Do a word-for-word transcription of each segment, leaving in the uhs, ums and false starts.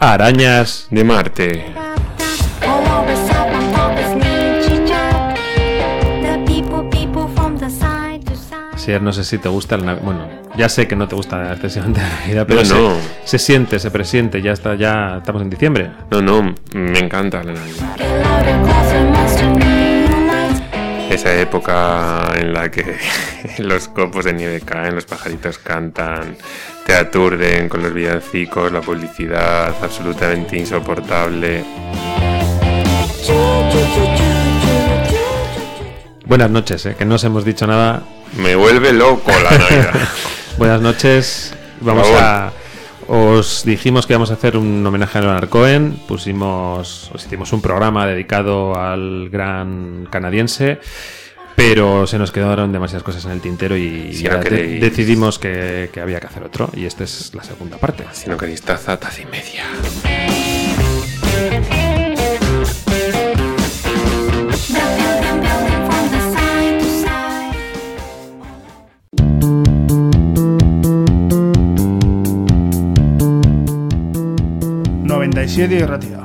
Arañas de Marte. Asier, no sé si te gusta el... Bueno, ya sé que no te gusta excesivamente la Navidad, pero no, no. Se, se siente, se presiente, ya está, ya estamos en diciembre. No, no, me encanta la Navidad. Esa época en la que los copos de nieve caen, los pajaritos cantan, te aturden con los villancicos, la publicidad absolutamente insoportable. Buenas noches, ¿eh? Que no os hemos dicho nada. Me vuelve loco la Navidad. Buenas noches. Vamos a... Os dijimos que íbamos a hacer un homenaje a Leonard Cohen. Pusimos... Os hicimos un programa dedicado al gran canadiense, pero se nos quedaron demasiadas cosas en el tintero y si ya no queréis... de- decidimos que, que había que hacer otro. Y esta es la segunda parte. Si no queréis taza, taza y media. noventa y siete y Ratia.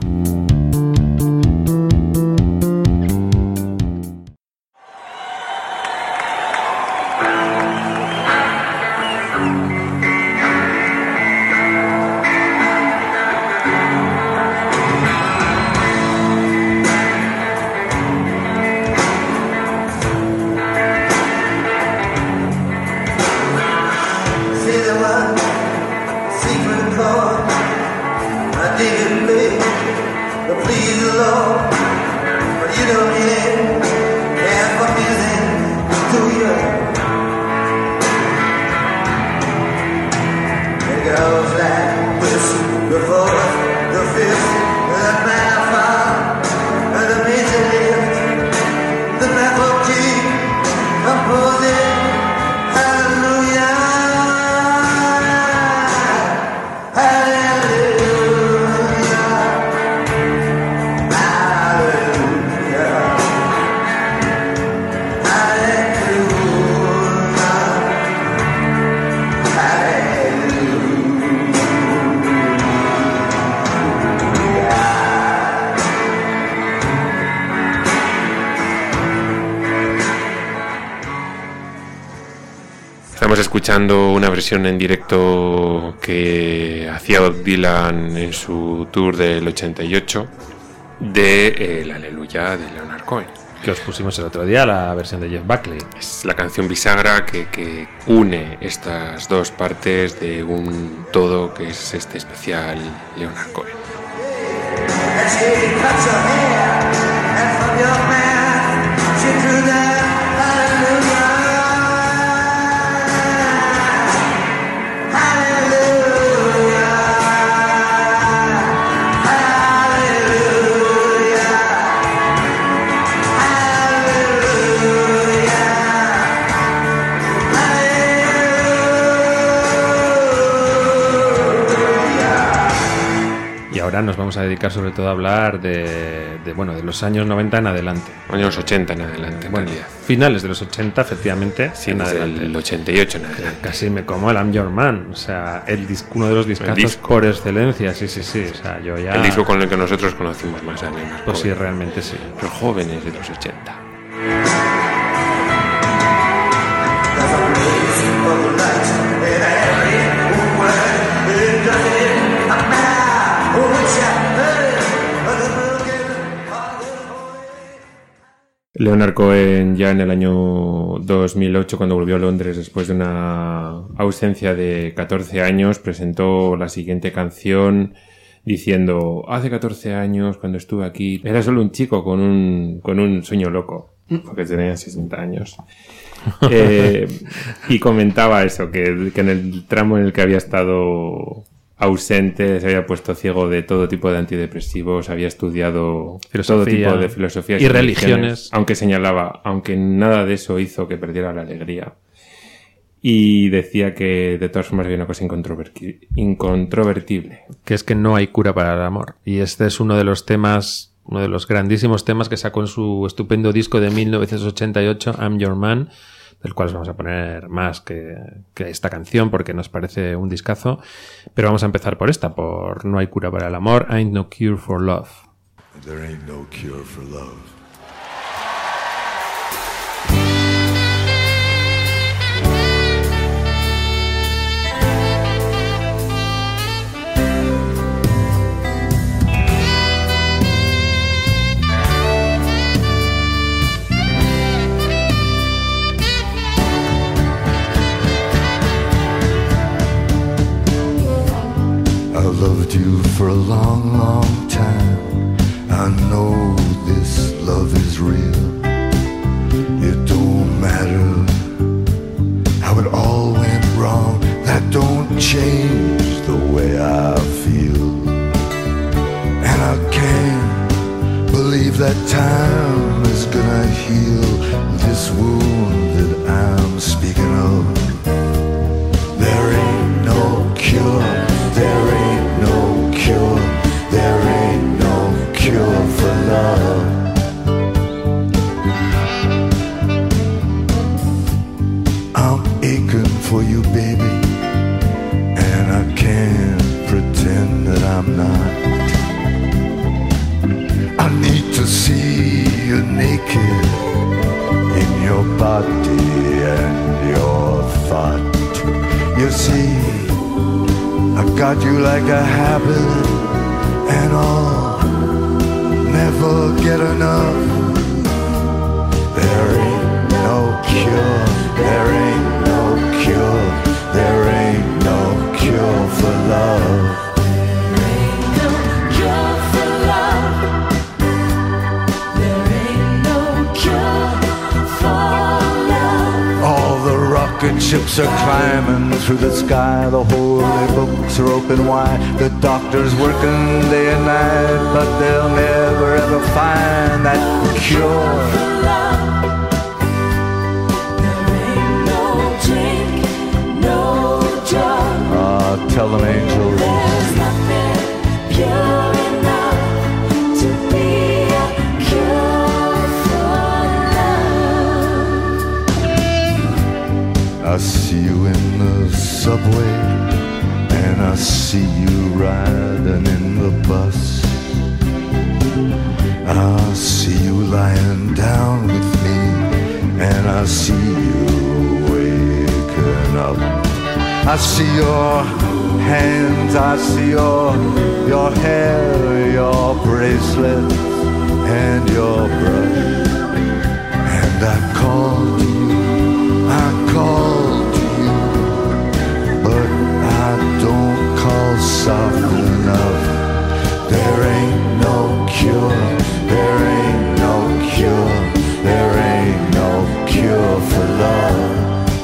Escuchando una versión en directo que hacía Bob Dylan en su tour del ochenta y ocho de eh, El Aleluya de Leonard Cohen, Que os pusimos el otro día, la versión de Jeff Buckley. es la canción bisagra que, que une estas dos partes de un todo que es este especial Leonard Cohen. Ahora nos vamos a dedicar sobre todo a hablar de, de bueno de los años noventa en adelante. Años ochenta en adelante, en bueno, realidad. Finales de los ochenta, efectivamente. Sí, en desde adelante. el ochenta y ocho en adelante. Casi me como el I'm Your Man. O sea, el disco, uno de los discazos disco. por excelencia. Sí, sí, sí. O sea, yo ya... El disco con el que nosotros conocimos más a Leonard Pues sí, Cohen. realmente sí. Los jóvenes de los ochenta. Leonard Cohen ya en el año dos mil ocho, cuando volvió a Londres después de una ausencia de catorce años, presentó la siguiente canción diciendo: hace catorce años cuando estuve aquí era solo un chico con un, con un sueño loco, porque tenía sesenta años. Eh, y comentaba eso, que, que en el tramo en el que había estado ausente, se había puesto ciego de todo tipo de antidepresivos, había estudiado Filosofía todo tipo de filosofías y religiones, aunque señalaba, aunque nada de eso hizo que perdiera la alegría. Y decía que de todas formas había una cosa incontroverti- incontrovertible. Que es que no hay cura para el amor. Y este es uno de los temas, uno de los grandísimos temas que sacó en su estupendo disco de mil novecientos ochenta y ocho, I'm Your Man, del cual os vamos a poner más que, que esta canción porque nos parece un discazo. Pero vamos a empezar por esta, por No hay cura para el amor, Ain't No Cure for Love. There ain't no cure for love. I loved you for a long, long time. I know this love is real. It don't matter how it all went wrong. That don't change the way I feel. And I can't believe that time is gonna heal this wound that I'm speaking of. There ain't no cure. There ain't no cure, there ain't no cure for love. I'm aching for you, baby, and I can't pretend that I'm not. I need to see you naked in your body and your thought. You see, I got you like a habit, and I'll never get enough. There ain't no cure, there ain't no cure, there ain't no cure for love. There ain't no cure for love. There ain't no cure for love. All the rocket ships are climbing through the sky. The holy books are open wide. The doctor's working day and night, but they'll never ever find that cure. There ain't no drink, no drug. Ah, tell them, angels. There's nothing pure enough to be a cure for love. I see you in the subway, and I see you riding in the bus. I see you lying down with me, and I see you waking up. I see your hands, I see your, your hair, your bracelets, and your brush. And I call to you, I call to you, but I don't call soft enough. There ain't no cure, there ain't no cure, there ain't no cure for love.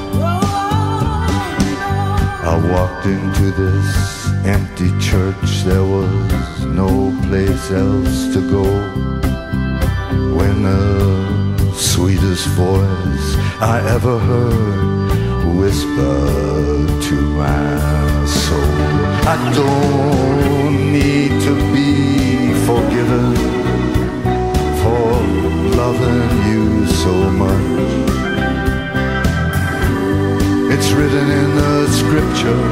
I walked into this empty church, there was no place else to go. When the sweetest voice I ever heard whispered to my soul, I don't need to be forgiven for loving you so much. It's written in the scripture,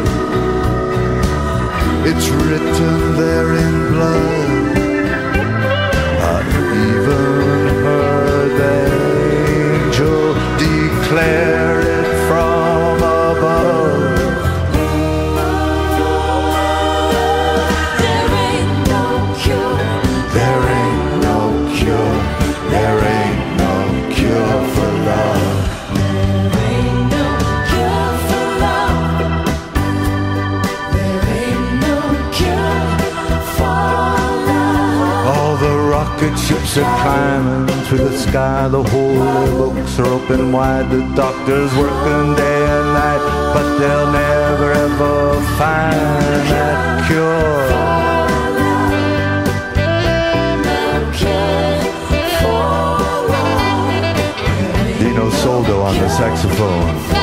it's written there in blood. I even heard the angel declare it from above. There ain't no cure, There ain't no cure, there ain't no cure for love. there ain't no cure for love. There ain't no cure for love. All the rocket ships are climbing through the sky. The holy books are open wide. The doctor's working day and night, but they'll never ever find that cure. No cure for love. Dino Soldo on the saxophone.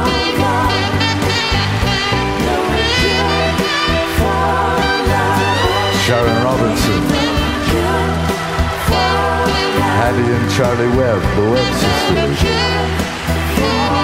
Sharon Robinson, Hattie and Charlie Webb, the Webb sisters.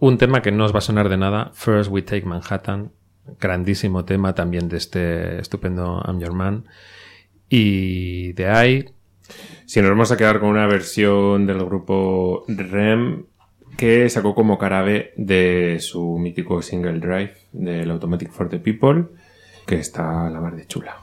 un tema que no os va a sonar de nada, First We Take Manhattan, grandísimo tema también de este estupendo I'm Your Man. Y de ahí... Si nos vamos a quedar con una versión del grupo R E M que sacó como cara B de su mítico single Drive del Automatic for the People, que está a la mar de chula.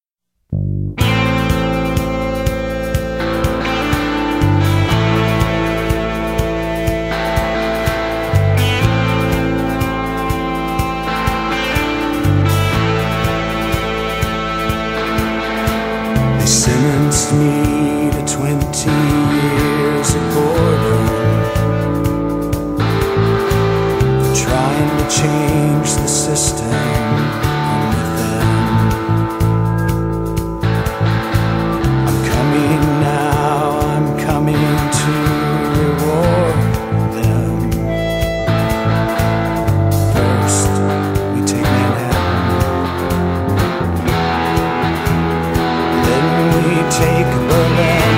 They sentenced me to twenty years of boredom for trying to change the system from within. I'm coming now, I'm coming to reward them. First, we take Manhattan, then we take Berlin.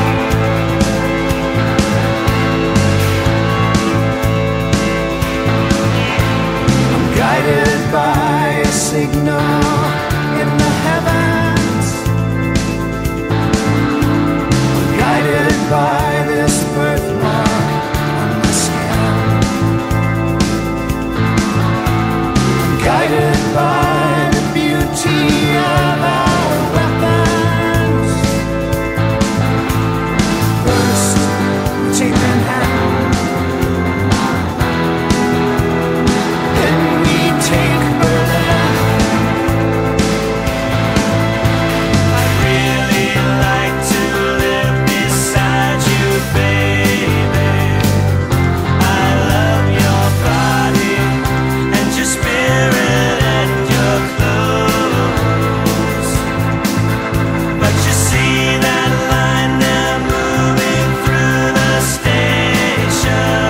I'm guided by a signal in the heavens. I'm guided by this birthmark on my skin. I'm guided by the beauty of our weapons. First, we take Manhattan, then we take Berlin. I'd really like to live beside you, baby. I love your body and your spirit and your clothes. But you see that line there moving through the station.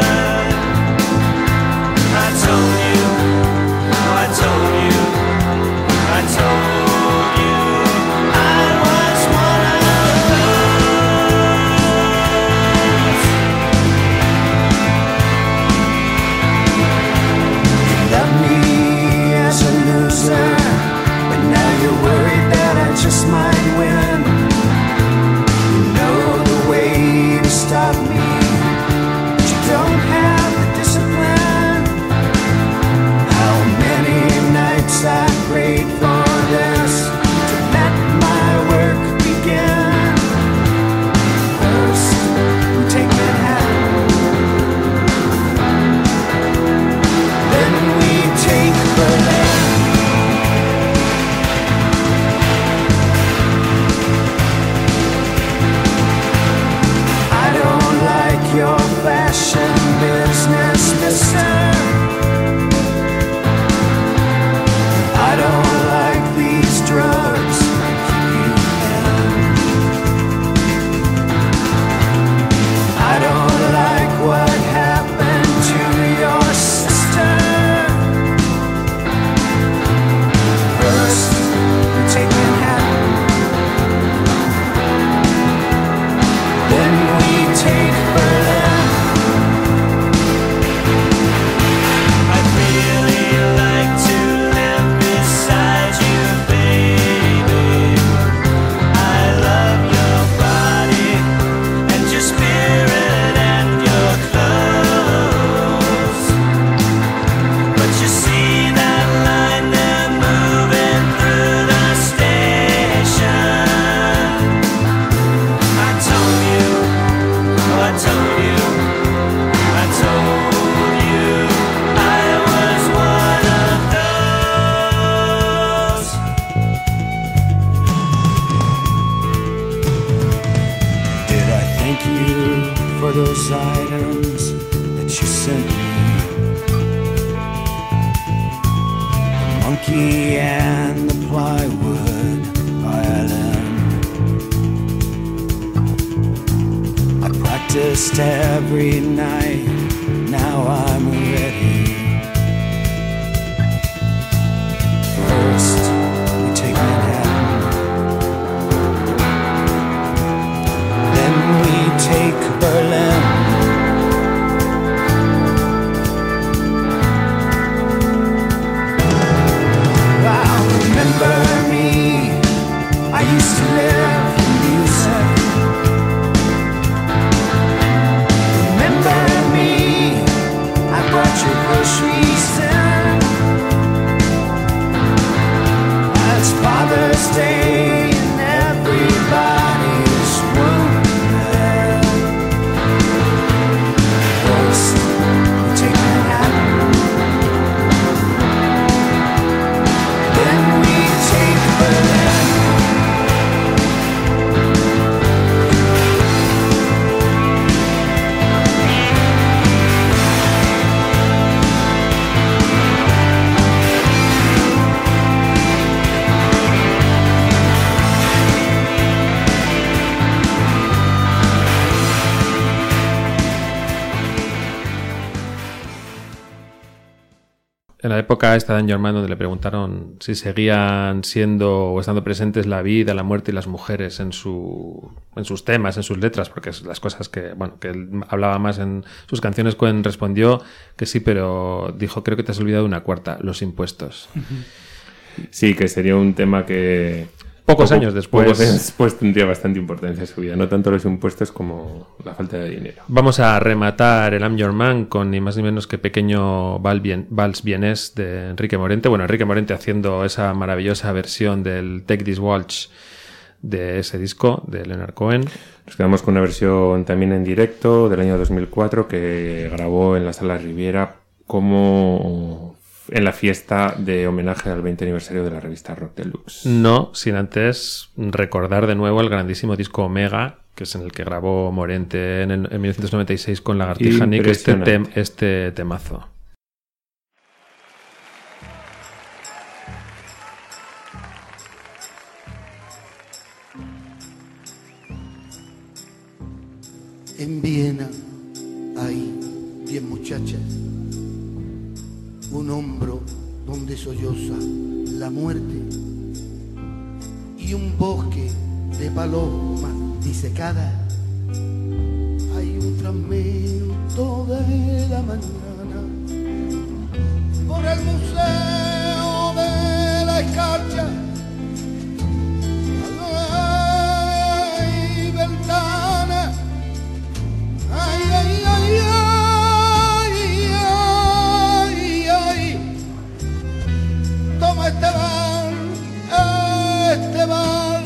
I told you, oh, I told you, I told you I was one of those. You love me as a loser, but now you're worried that I just might win. You know the way to stop me, but you don't have the discipline. How many nights I prayed for this to let my work begin. First, we take Manhattan, then we take Berlin. I don't like your fashion business, mister. I don't like these drugs keep you in. I don't like what happened to your sister. First, we take Manhattan, then we take Berlin. I'd really like to live beside you, baby. I love your body and your spirit and your clothes. But you see that line there moving through the station. I told you, oh, I told you, I told you I was one of those. Did I thank you for those items that you sent me? The monkey and the plywood violin. I practiced every night, now I'm ready. First, we take Manhattan, then we take Berlin. groceries in. It's Father's Day and everybody's wounded. First, we take Manhattan, then we take Berlin. En la época esta de Your Man, donde le preguntaron si seguían siendo o estando presentes la vida, la muerte y las mujeres en su en sus temas, en sus letras, porque es las cosas que, bueno, que él hablaba más en sus canciones, Cohen respondió que sí, pero dijo, creo que te has olvidado una cuarta, los impuestos. Sí, que sería un tema que... Pocos poco- años después. Pocos años después tendría bastante importancia en su vida. No tanto los impuestos como la falta de dinero. Vamos a rematar el I'm Your Man con ni más ni menos que Pequeño Val Bien- Vals Vienés de Enrique Morente. Bueno, Enrique Morente haciendo esa maravillosa versión del Take This Waltz de ese disco de Leonard Cohen. Nos quedamos con una versión también en directo del año dos mil cuatro que grabó en la Sala Riviera como en la fiesta de homenaje al veinte aniversario de la revista Rock Deluxe. No, sin antes recordar de nuevo el grandísimo disco Omega, que es en el que grabó Morente en, el- en mil novecientos noventa y seis con Lagartija Nick, este, Impresionante. tem- este temazo. En Viena hay diez muchachas, un hombro donde solloza la muerte y un bosque de palomas disecadas. Hay un fragmento de la mañana por el museo de la escarcha. Hay ventanas. Ay, ay, ay, ay, ay, ay. Toma este bar, este bar,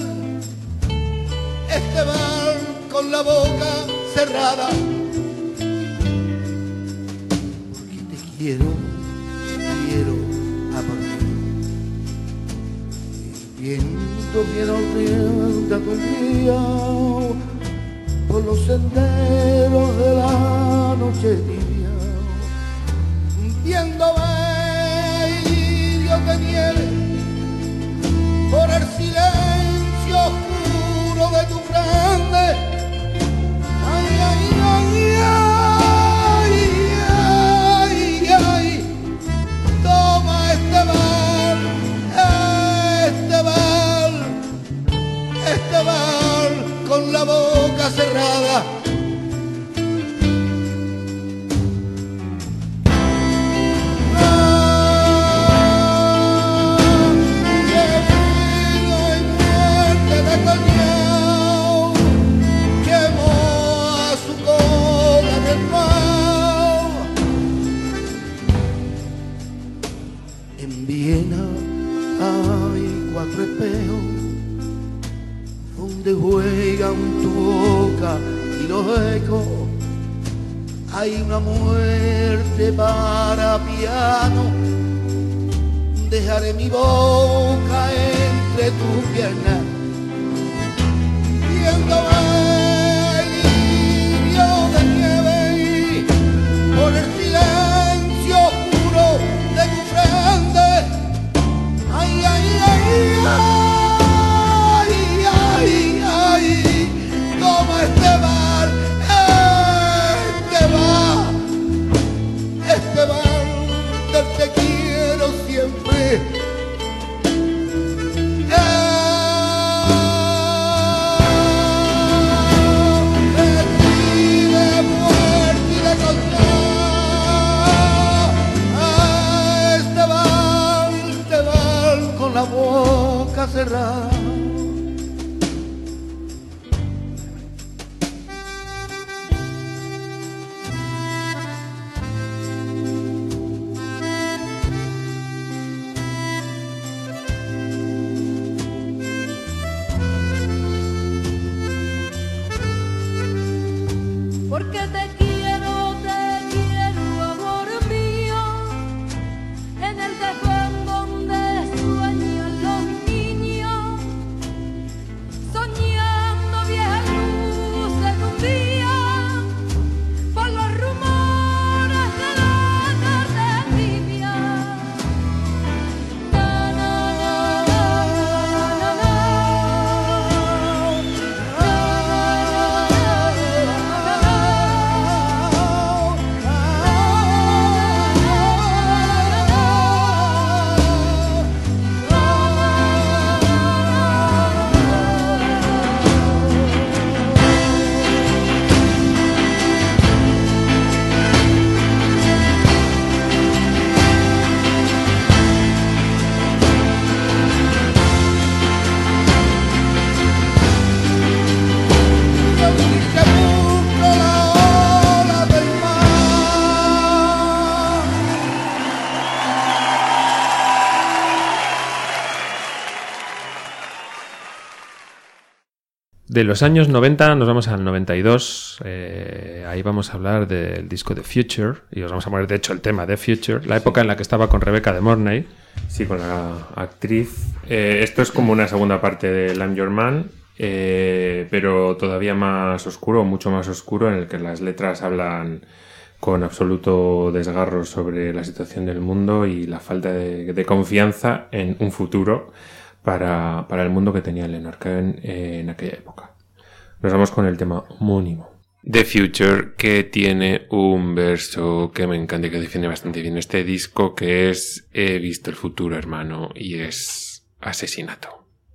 este bar con la boca cerrada. Porque te quiero, quiero a por ti. Y viento quiero rienda tu día por los senderos de la noche tibia, viendo bellos de nieve por el silencio oscuro de tu frente. Ay, ay, ay, ay, ay, ay. Toma este bar, este bar, este bar con la boca cerrada. Ah, qué vino y muerte de coñao quemó a su cola en el mar. En Viena hay cuatro espejos donde juegan tu boca y los ecos. Hay una muerte para piano. Dejaré mi boca entre tus piernas, viendo lirio de nieve por el silencio oscuro de tu frente. Ay, ay, ay, ay, ay, ay. Toma este bar, este bar, este bar del te quiero siempre. De ti, de muerte y de contar. Este bar, este bar con la boca cerrada. De los años noventa nos vamos al noventa y dos. Eh, ahí vamos a hablar del disco The Future. Y os vamos a poner, de hecho, el tema The Future. La época en la que estaba con Rebecca de Mornay. Sí, con la actriz. Eh, esto es como una segunda parte de I'm Your Man, eh, pero todavía más oscuro, mucho más oscuro, en el que las letras hablan con absoluto desgarro sobre la situación del mundo y la falta de, de confianza en un futuro para, para el mundo que tenía Leonard Cohen en aquella época. Nos vamos con el tema homónimo. The Future, que tiene un verso que me encanta y que define bastante bien este disco, que es He visto el futuro, hermano, y es asesinato.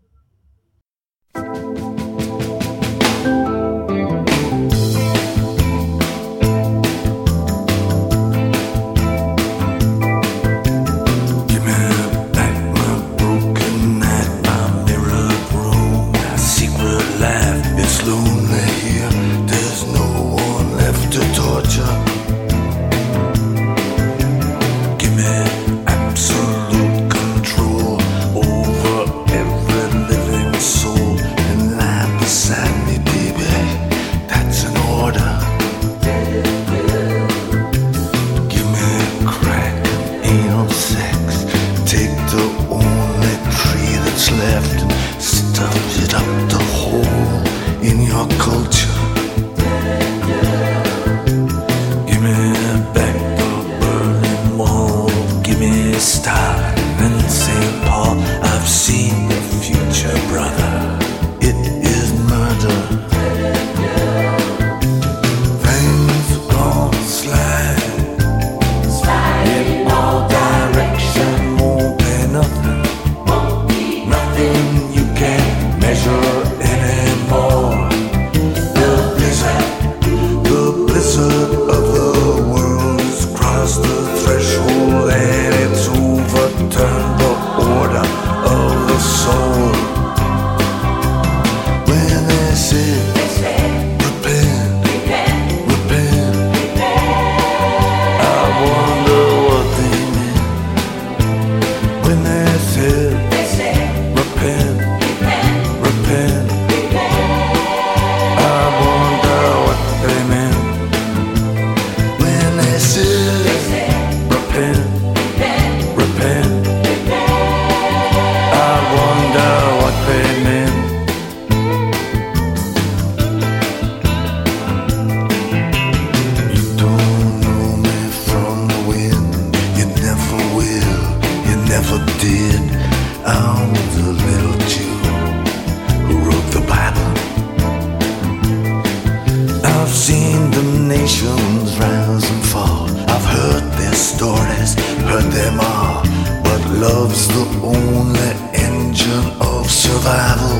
Absolute control over every living soul. love's the only engine of survival.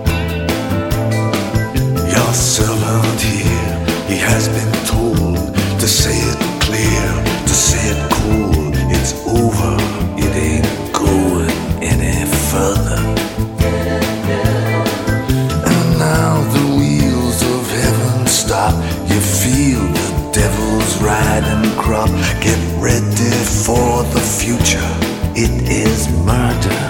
Your servant here, he has been told to say it clear, to say it cool. It's over, it ain't going any further. And now the wheels of heaven stop. You feel the devil's riding crop. Get ready for the future. It is murder.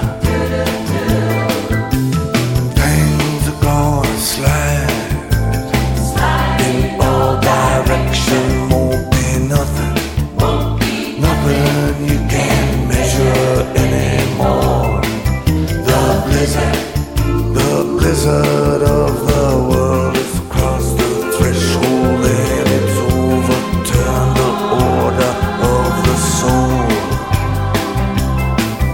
Things are gonna slide, slide in all directions. Won't be nothing, won't be nothing you can't measure anymore. The blizzard, the blizzard of the world is across the threshold, and it's overturned the order of the soul.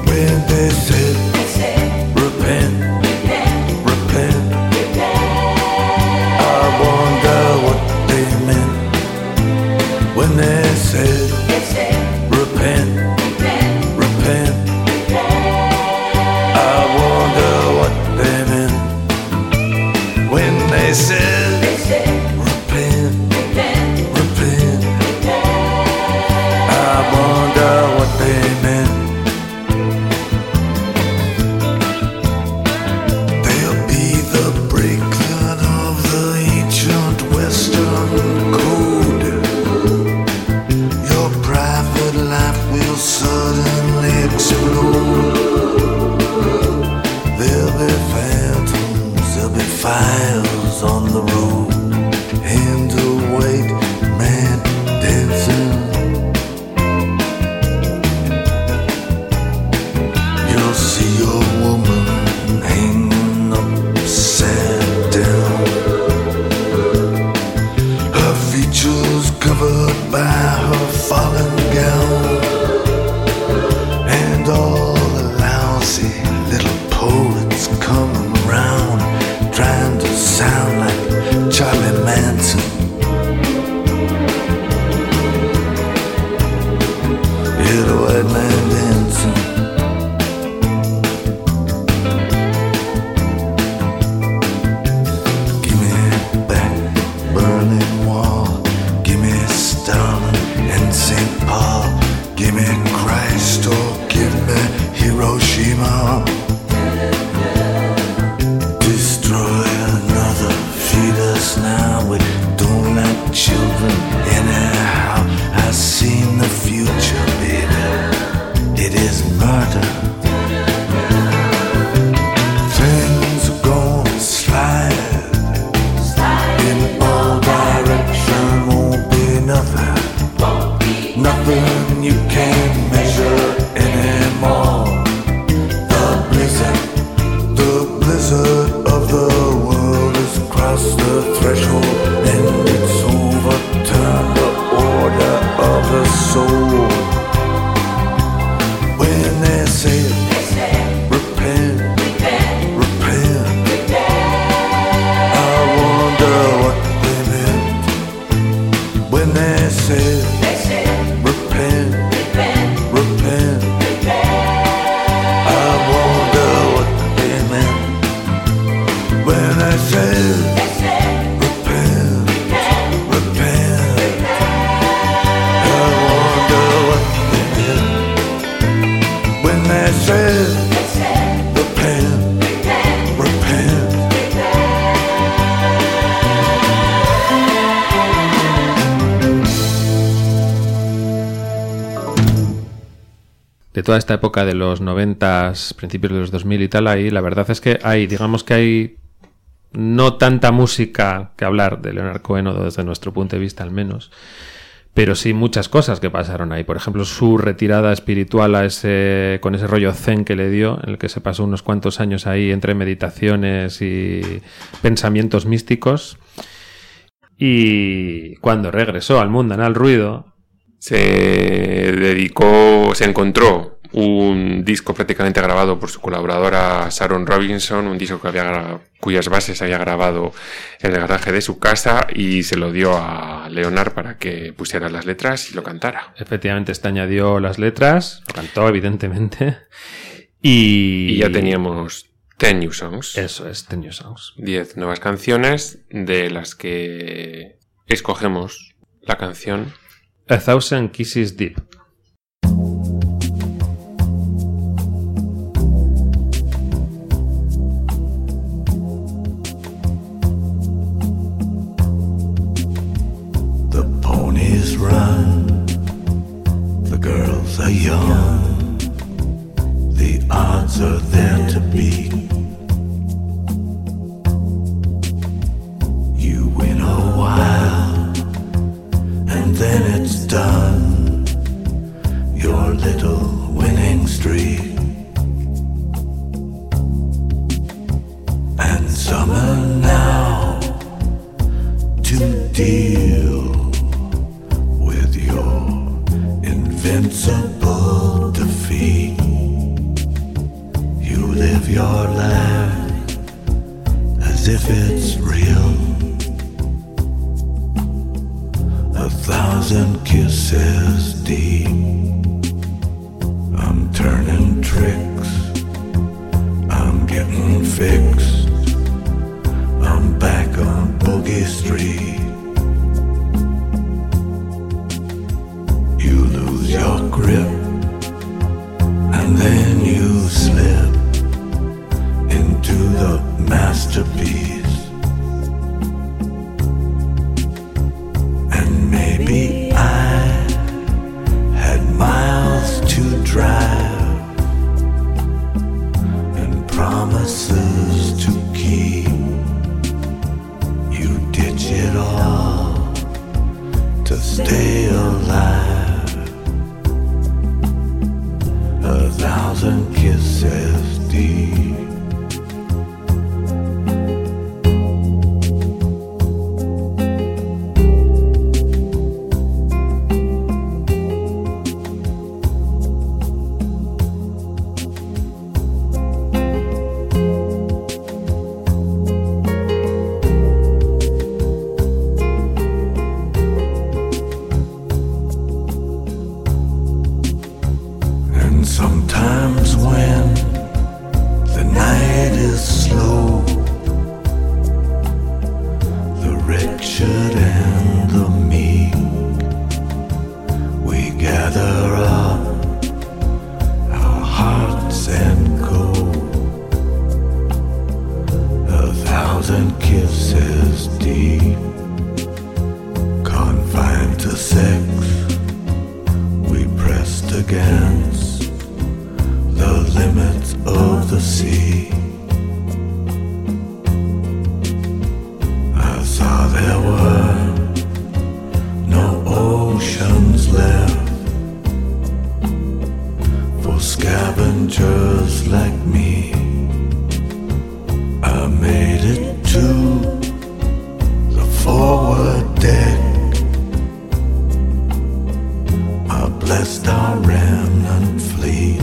Christ, oh, give me Hiroshima. Destroy another, feed us now. We don't like children anyhow. I've seen the future, baby. It is murder. Things are gonna slide in all direction. Won't be nothing. Nothing you can't measure anymore. The blizzard, the blizzard of the world has crossed the threshold, and it's overturned the order of the soul. When they say, repent, repent, I wonder what they meant. When they say, repent, repent, I wonder what they meant. When I said, repent, repent, I wonder what they meant. When they said, repent, repent. De toda esta época de los noventas, principios de los dos mil y tal, ahí la verdad es que hay, digamos que hay no tanta música que hablar de Leonard Cohen, o desde nuestro punto de vista al menos, pero sí muchas cosas que pasaron ahí. Por ejemplo, su retirada espiritual a ese, con ese rollo zen que le dio, en el que se pasó unos cuantos años ahí entre meditaciones y pensamientos místicos. Y cuando regresó al mundanal ruido, se dedicó, se encontró un disco prácticamente grabado por su colaboradora Sharon Robinson, un disco que había, cuyas bases había grabado en el garaje de su casa, y se lo dio a Leonard para que pusiera las letras y lo cantara. efectivamente, este añadió las letras, lo cantó evidentemente, y... Y ya teníamos ten new songs. Eso es, ten new songs. diez nuevas canciones, de las que escogemos la canción A Thousand Kisses Deep. The ponies run, the girls are young, the odds are there to beat. You win a while, and then it's done, your little winning streak. And summer now to deal with your invincible defeat. You live your life as if it's real. A thousand kisses deep. I'm turning tricks, I'm getting fixed, I'm back on Boogie Street. You lose your grip, and then you slip into the masterpiece. And maybe I had miles to drive and promises to keep. You ditch it all to stay alive. A thousand kisses deep. And sometimes when the night is slow, the wretched and the meek, we gather up just like me. I made it to the forward deck. I blessed our remnant fleet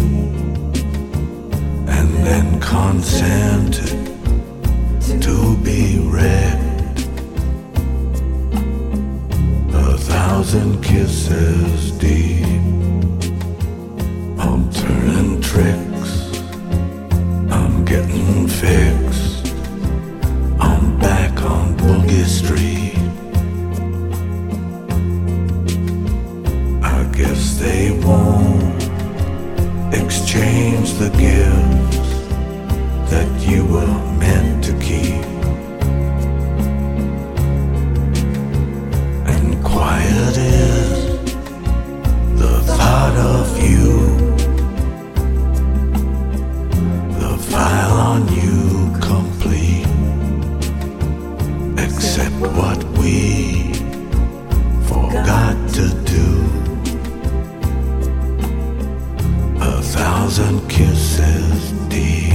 and then consented to be wrecked. A thousand kisses deep. I'm turning tricks, I'm getting fixed, I'm back on Boogie Street. I guess they won't exchange the gifts that you were meant to keep. And quiet is the thought of you. The file on you complete, except what we forgot to do. A thousand kisses deep.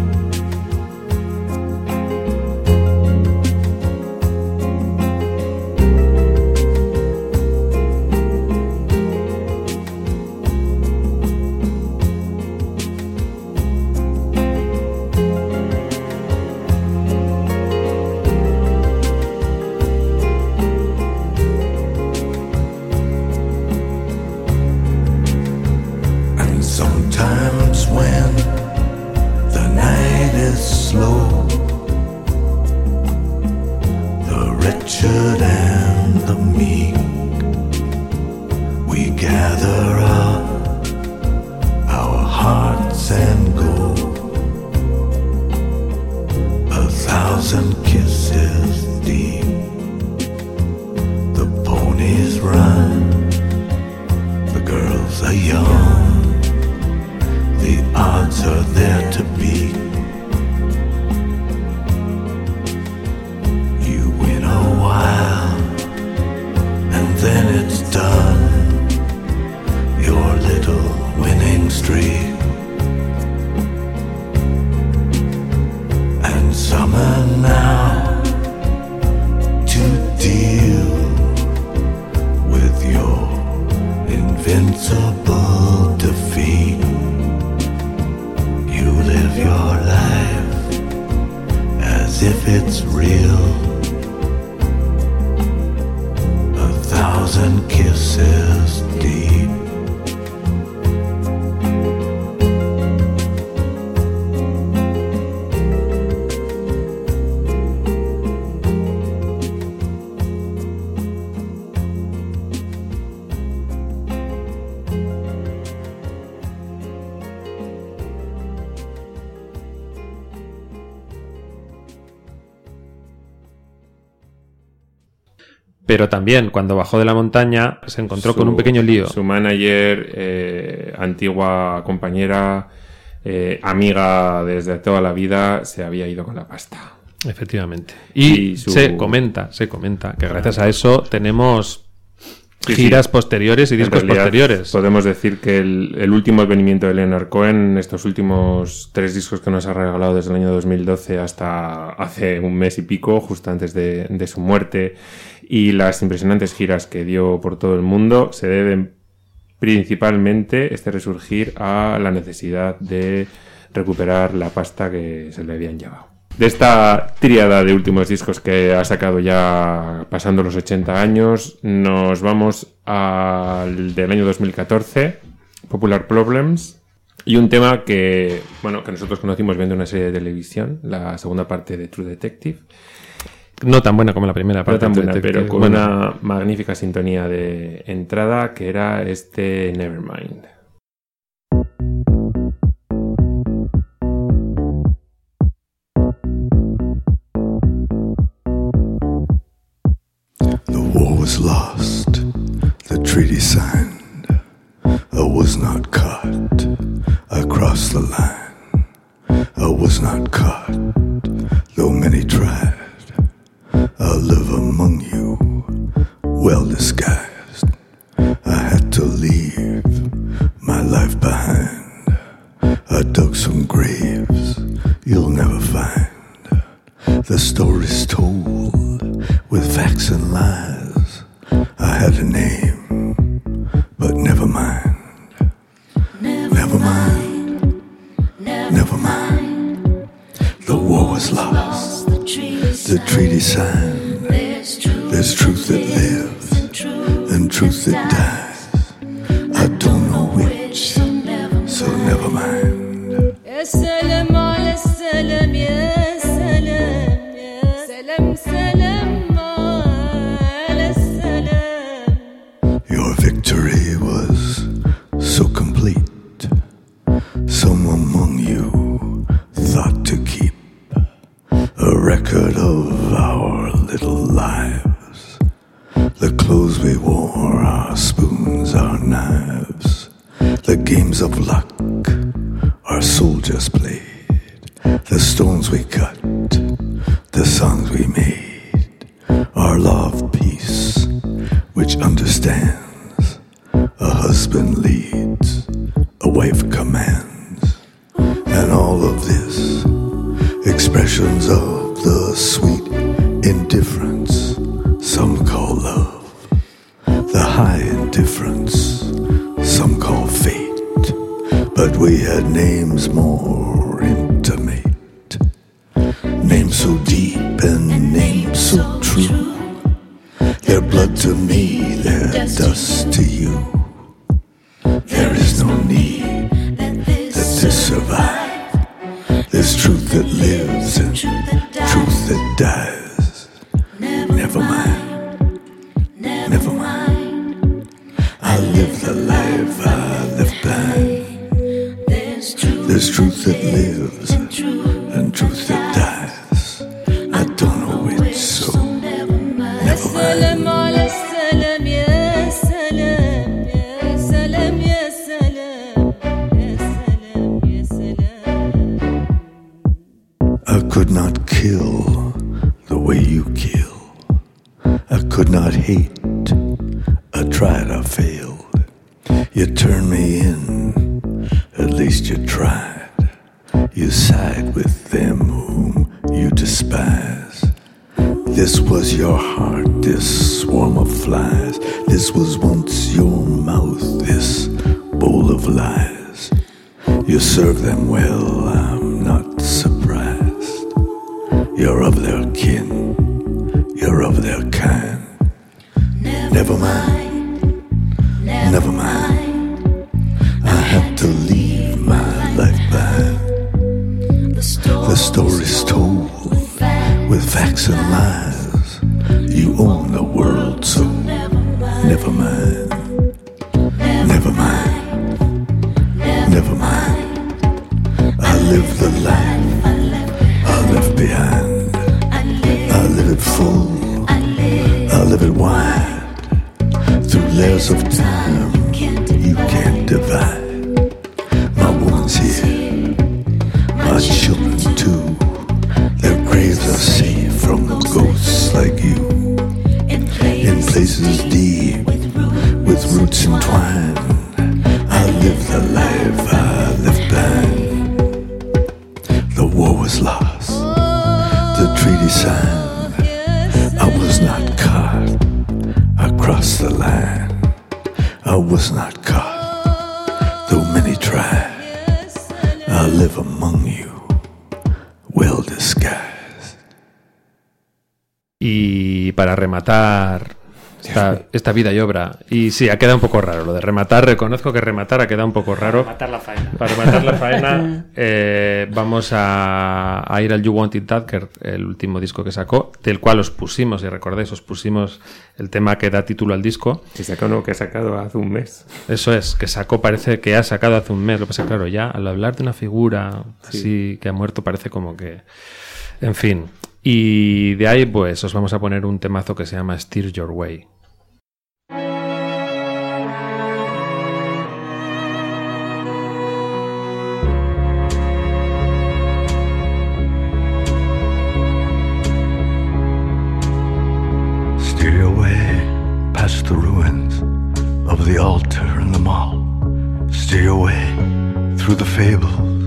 And sometimes when the night is slow, the wretched and the meek, we gather up our hearts and go. A thousand kisses deep. The ponies run, the girls are young, the odds are there to beat. You win a while, and then it's done. Your little winning streak. And summer now to deal with your invincible defeat. You live your life as if it's real. A thousand kisses deep. Pero también, cuando bajó de la montaña, se encontró Su- con un pequeño lío. Su manager, eh, antigua compañera, eh, amiga desde toda la vida, se había ido con la pasta. Efectivamente. Y, Y su- se comenta, se comenta que gracias a eso tenemos Sí, giras sí. posteriores y En discos realidad, posteriores. Podemos decir que el, el último advenimiento de Leonard Cohen, estos últimos tres discos que nos ha regalado desde el año dos mil doce hasta hace un mes y pico, justo antes de, de su muerte, y las impresionantes giras que dio por todo el mundo, se deben principalmente este resurgir a la necesidad de recuperar la pasta que se le habían llevado. De esta tríada de últimos discos que ha sacado ya pasando los ochenta años, nos vamos al del año dos mil catorce, Popular Problems, y un tema que, bueno, que nosotros conocimos viendo una serie de televisión, la segunda parte de True Detective. No tan buena como la primera No parte. tan buena, Detective, pero con bueno. una magnífica sintonía de entrada que era este Nevermind. The war was lost, the treaty signed. I was not caught, I crossed the line. I was not caught, though many tried. I live among you, well disguised. I had to leave my life behind. I dug some graves you'll never find. The stories told with facts and lies. I had a name, but never mind. Never mind. Never mind. The war was lost. The treaty signed. There's truth that lives and truth that dies. I don't know which, so never mind. يا سلام على السلام يا سلام يا سلام سلام على السلام. Your victory was so complete. Some among you thought to keep a record of our little lives. The clothes we wore, our spoons, our knives. The games of luck our soldiers played. The stones we cut, the songs we made. Our law of peace, which understands. A husband leads, a wife commands. And all of this, expressions of the sweet indifference some call love. The high indifference some call fate. But we had names more intimate, names so deep and names so true. Their blood to me, their dust to you. There is no need that this survive. There's truth that lives and truth that dies. Never mind, never mind. I live the life I left behind. There's truth that lives and truth that dies. I don't know which, so never mind. سلام على السلام يا سلام يا سلام يا سلام يا سلام يا سلام. I could not kill the way you kill. I could not hate. I tried, I failed. You turned me in, at least you tried. You side with them whom you despise. This was your heart, this swarm of flies. This was once your mouth, this bowl of lies. You serve them well, I'm not surprised. You're of their kin, you're of their kind. Never mind, never mind. I had to leave my life behind. The story's told with facts and lies. You own the world, so never mind. Never mind, never mind. I live the life I left behind. I live it full, I live it wide. Through layers of time you can't divide. My woman's here, my children too. Their graves are safe from ghosts like you. In places deep, with roots entwined. I live the life I left behind. The war was lost, the treaty signed. I was not caught, I crossed the line. I was not caught, though many tried. I live among you, well disguised. Y para rematar esta, esta vida y obra, y sí, ha quedado un poco raro lo de rematar, reconozco que rematar ha quedado un poco raro. Para matar la faena. Para rematar la faena, eh, vamos a, a ir al You Want It That, que es el último disco que sacó, del cual os pusimos, si recordáis, os pusimos el tema que da título al disco. Que sacó, no, que ha sacado hace un mes. Eso es, que sacó, parece que ha sacado hace un mes. Lo que pasa es que, claro, ya al hablar de una figura Sí. así que ha muerto, parece como que... En fin. Y de ahí, pues, os vamos a poner un temazo que se llama Steer Your Way. Steer your way past the ruins of the altar and the mall. Steer your way through the fables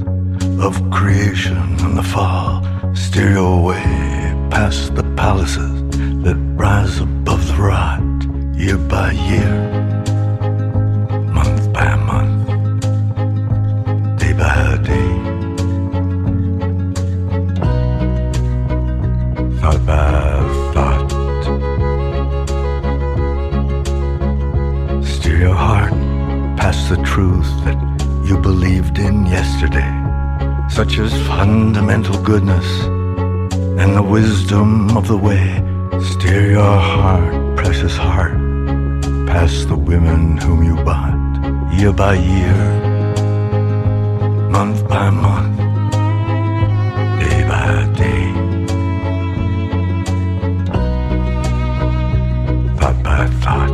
of creation and the fall. Steer your way past the palaces that rise above the rot, year by year, month by month, day by day, thought by thought. Steer your heart past the truth that you believed in yesterday, such as fundamental goodness and the wisdom of the way. Steer your heart, precious heart, past the women whom you bought, year by year, month by month, day by day, thought by thought.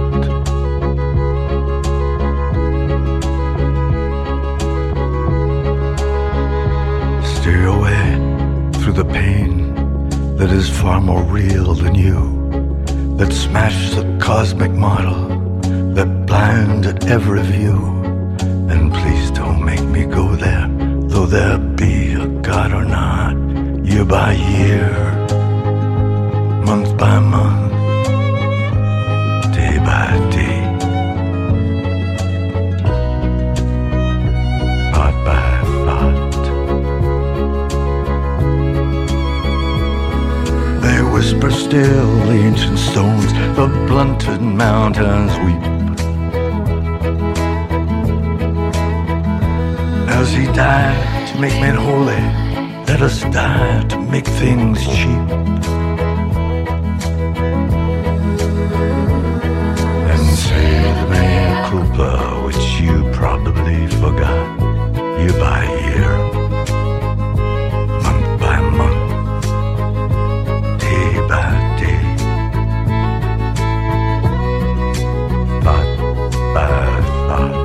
Steer your way through the pain that is far more real than you, that smashed the cosmic model, that blinded every view. And please don't make me go there, though there be a God or not, year by year, month by month, day by day, thought by thought. They whisper still, the ancient stones, the blunted mountains weep. As he died to make men holy, let us die to make things cheap. And say the mea culpa, which you probably forgot, year by year, month by month, day by day, thought by thought.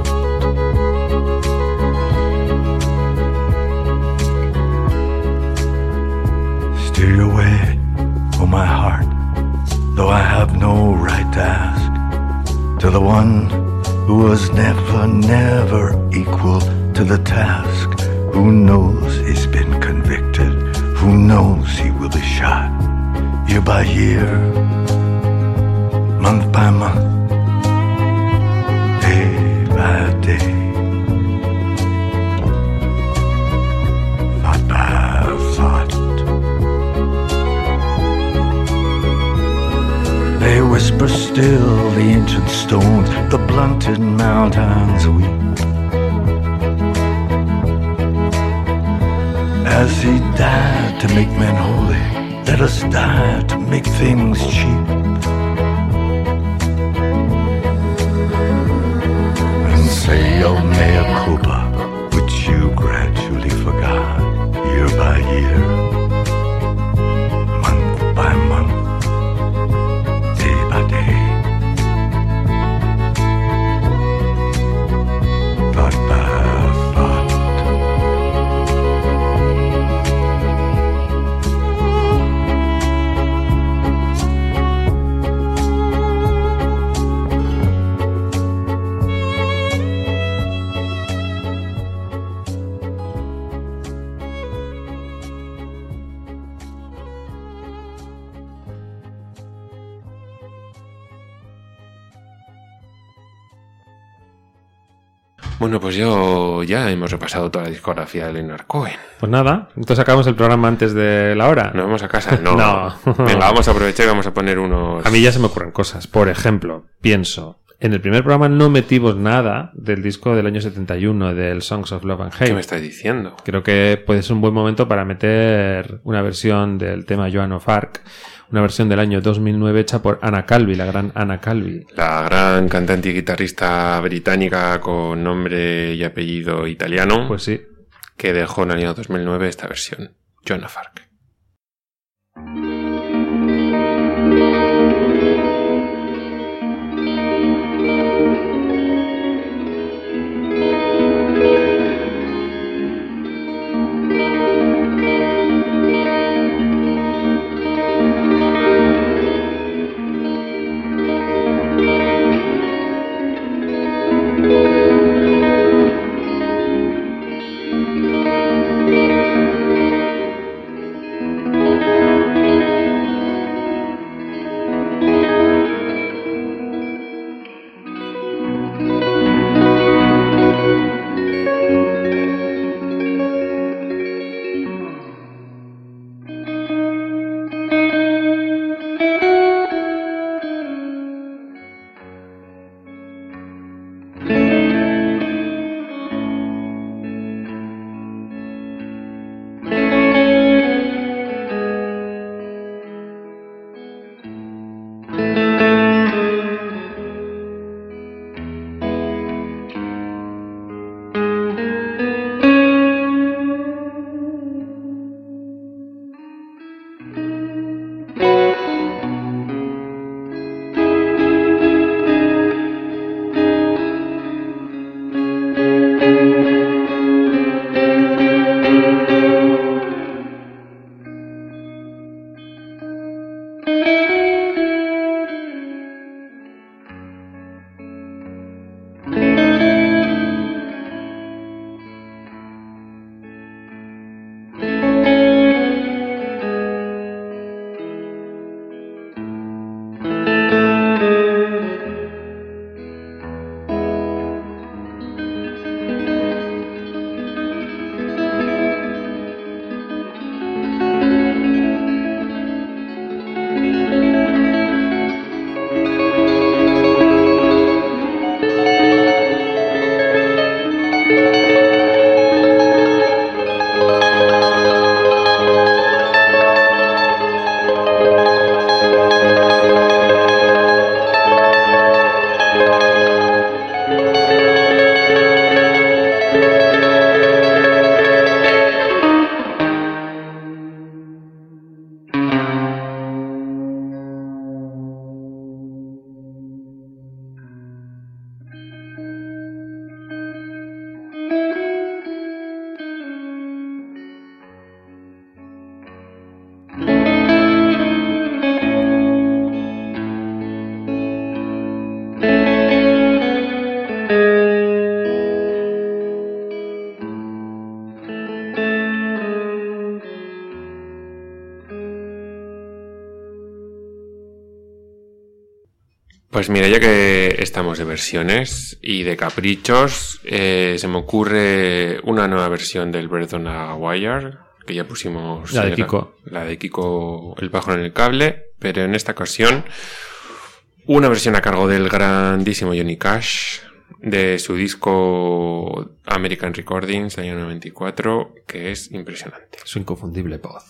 Steer your way, oh my heart, though I have no right to ask, to the one who was never, never equal to the task, who knows he's been convicted, who knows he will be shot, year by year, month by month, day by day, thought by thought. They whisper still, the ancient stones, the blunted mountains weep. As he died to make men holy, let us die to make things cheap. And say your mea culpa, which you gradually forgot, year by year, month by month, day by day, thought by thought. Bueno, pues yo ya hemos repasado toda la discografía de Leonard Cohen. Pues nada, entonces acabamos el programa antes de la hora. ¿Nos vamos a casa? No. No. Venga, vamos a aprovechar y vamos a poner unos... A mí ya se me ocurren cosas. Por ejemplo, pienso, en el primer programa no metimos nada del disco del año setenta y uno, del Songs of Love and Hate. ¿Qué me estás diciendo? Creo que puede ser un buen momento para meter una versión del tema Joan of Arc, una versión del año dos mil nueve hecha por Anna Calvi, la gran Anna Calvi. La gran cantante y guitarrista británica con nombre y apellido italiano. Pues sí. Que dejó en el año dos mil nueve esta versión, Joan of Arc. Thank you. Pues mira, ya que estamos de versiones y de caprichos, eh, se me ocurre una nueva versión del Bird on a Wire, que ya pusimos... La de eh, Kiko. La, la de Kiko, El pájaro en el cable, pero en esta ocasión una versión a cargo del grandísimo Johnny Cash, de su disco American Recordings del año noventa y cuatro, que es impresionante. Su inconfundible voz.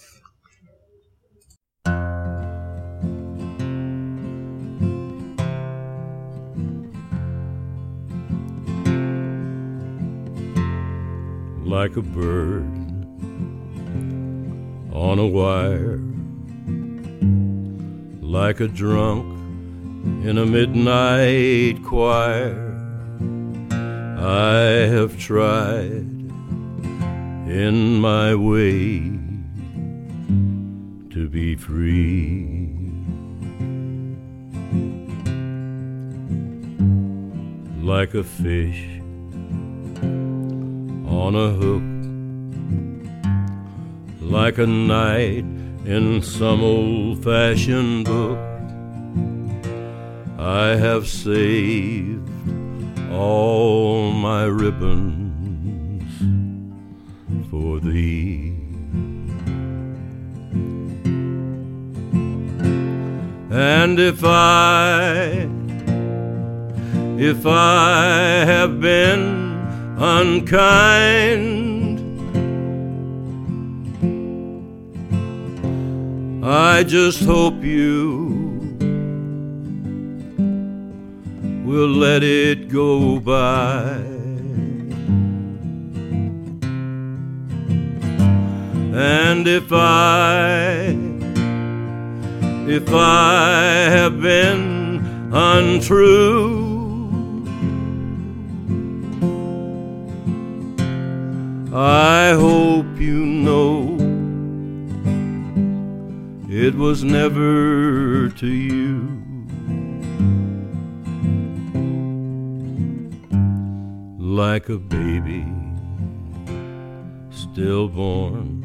Like a bird on a wire, like a drunk in a midnight choir, I have tried in my way to be free. Like a fish on a hook, like a knight in some old-fashioned book, I have saved all my ribbons for thee. And if I, if I have been unkind, I just hope you will let it go by. And if I, if I have been untrue, I hope you know it was never to you. Like a baby stillborn,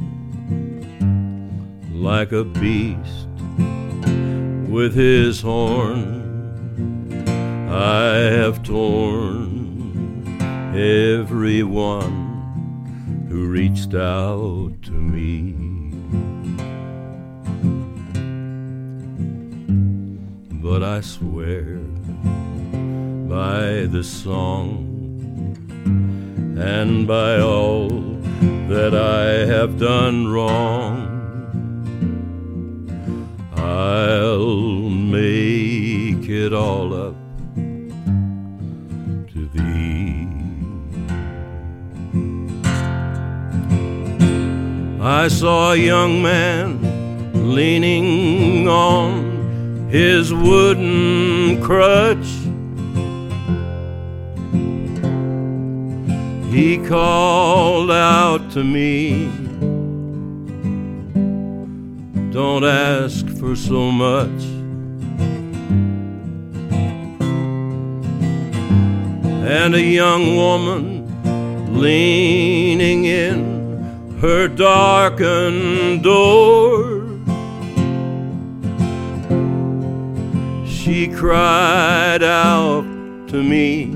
like a beast with his horn, I have torn everyone who reached out to me. But I swear by the song and by all that I have done wrong, I'll make it all up to thee. I saw a young man leaning on his wooden crutch. He called out to me, don't ask for so much. And a young woman leaning in her darkened door, she cried out to me,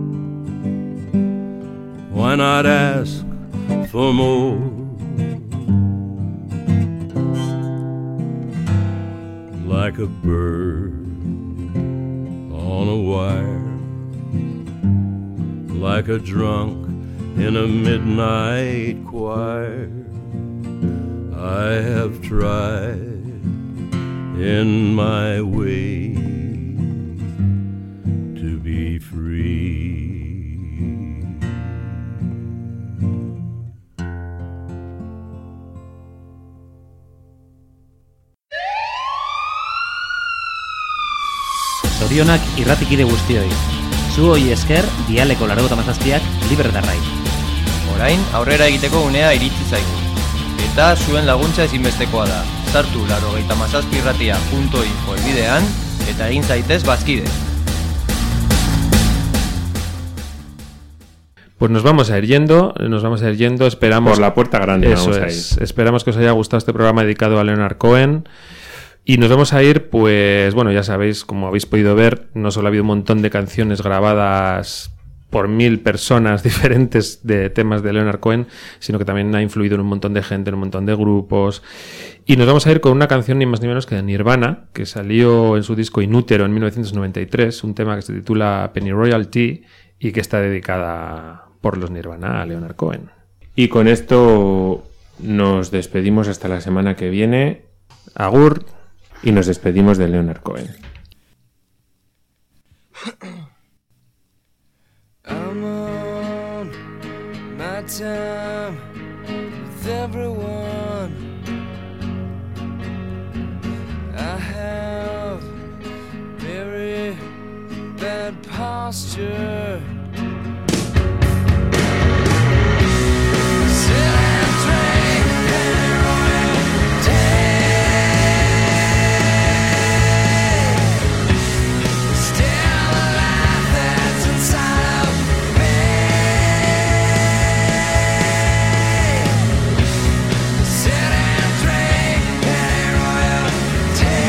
why not ask for more? Like a bird on a wire, like a drunk in a midnight choir, I have tried in my way to be free. Zorionak irratikide guztioi. Zuoi esker, dialeko laurogeita hamazazpiak libre darrai. Orain, aurrera egiteko unea iritsi zaigu. Eta zuen laguntza ezinbestekoa da. Sartu laurogeita hamazazpi irratia punto info elbidean eta egin zaitez bazkide. Pues nos vamos a ir yendo, nos vamos a ir yendo, esperamos... Por la puerta grande Eso vamos a es, ir. Esperamos que os haya gustado este programa dedicado a Leonard Cohen. Y nos vamos a ir, pues, bueno, ya sabéis, como habéis podido ver, no solo ha habido un montón de canciones grabadas por mil personas diferentes de temas de Leonard Cohen, sino que también ha influido en un montón de gente, en un montón de grupos. Y nos vamos a ir con una canción ni más ni menos que de Nirvana, que salió en su disco Inútero en mil novecientos noventa y tres, un tema que se titula Penny Royalty y que está dedicada por los Nirvana a Leonard Cohen. Y con esto nos despedimos hasta la semana que viene. Agur. Y nos despedimos de Leonard Cohen. I'm on my time with everyone. I have very bad posture. Sit and drink Penny Royalty. Still a life that's inside of me. Sit and drink Penny Royalty.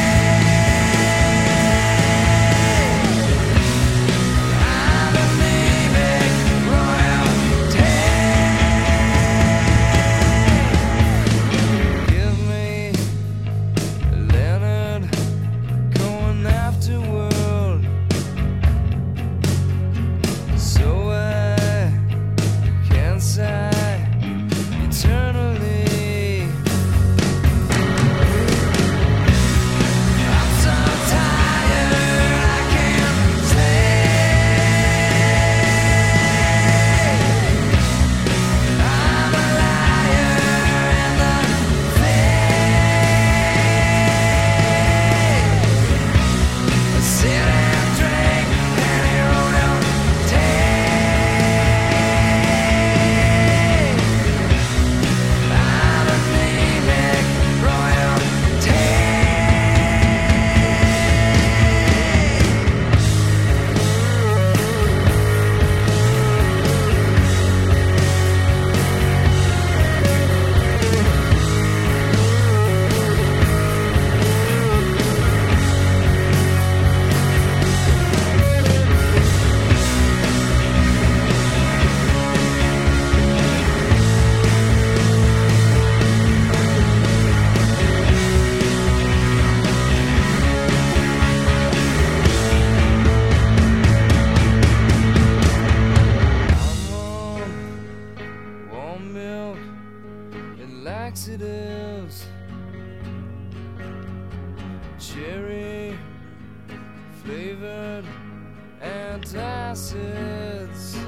I'm anemic royalty. Give me Leonard Cohen afterward, so I can sigh eternally. I'm so tired I can't sleep. I'm a liar and a thief. Sit and drink Penny Royalty. I'm anemic royalty. I'm on warm milk and laxatives, cherry flavored antacids.